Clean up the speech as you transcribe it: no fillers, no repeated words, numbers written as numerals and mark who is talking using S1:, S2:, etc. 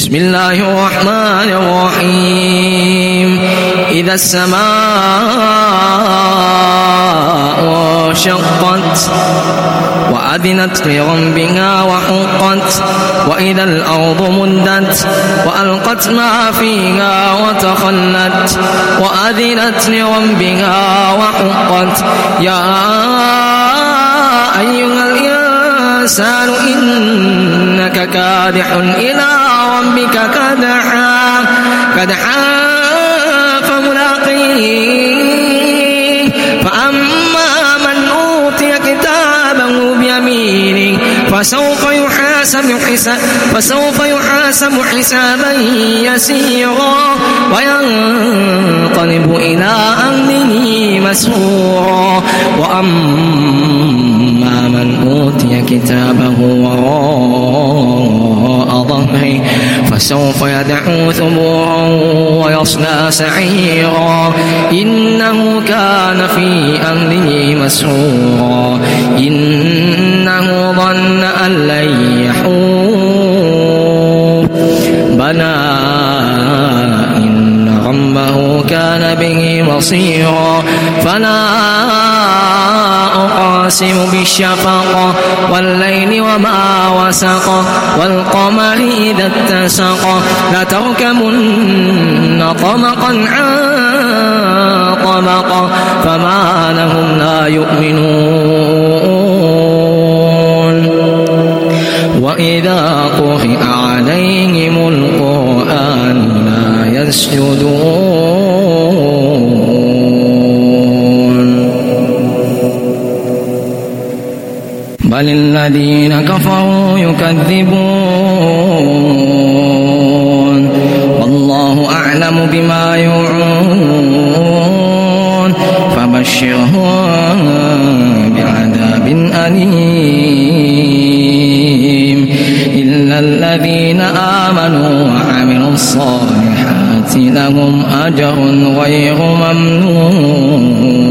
S1: بسم الله الرحمن الرحيم إذا السماء انشقت وأذنت لربها وحقت وإذا الأرض مدت وألقت ما فيها وتخلت وأذنت لربها وحقت يا أيها الإنسان إنك كادح إلى ربك كدحا فملاقيه فأما من أوتي كتابه بيمينه فسوف يحاسب حسابا يسيرا وينقلب إلى أهله مسرورا وأما من أوتي كتابه وراء ظهره فسوف يدعو ثبورا ويصلى سعيرا إنه كان في أهله مسرورا إنه ظن أن لن يحور بلى إن ربه كان به بصيرا فلا أقاسم بالشفق والليل وما وسق والقمر إذا اتسق لتركبن طبقا عن طبق فما لهم لا يؤمنون وإذا قرئ عليهم القرآن لا يسجدون بل الذين كفروا يكذبون والله أعلم بما يوعون فبشرهم بعذاب أليم إلا الذين آمنوا وعملوا الصالحات لهم أجر غير ممنون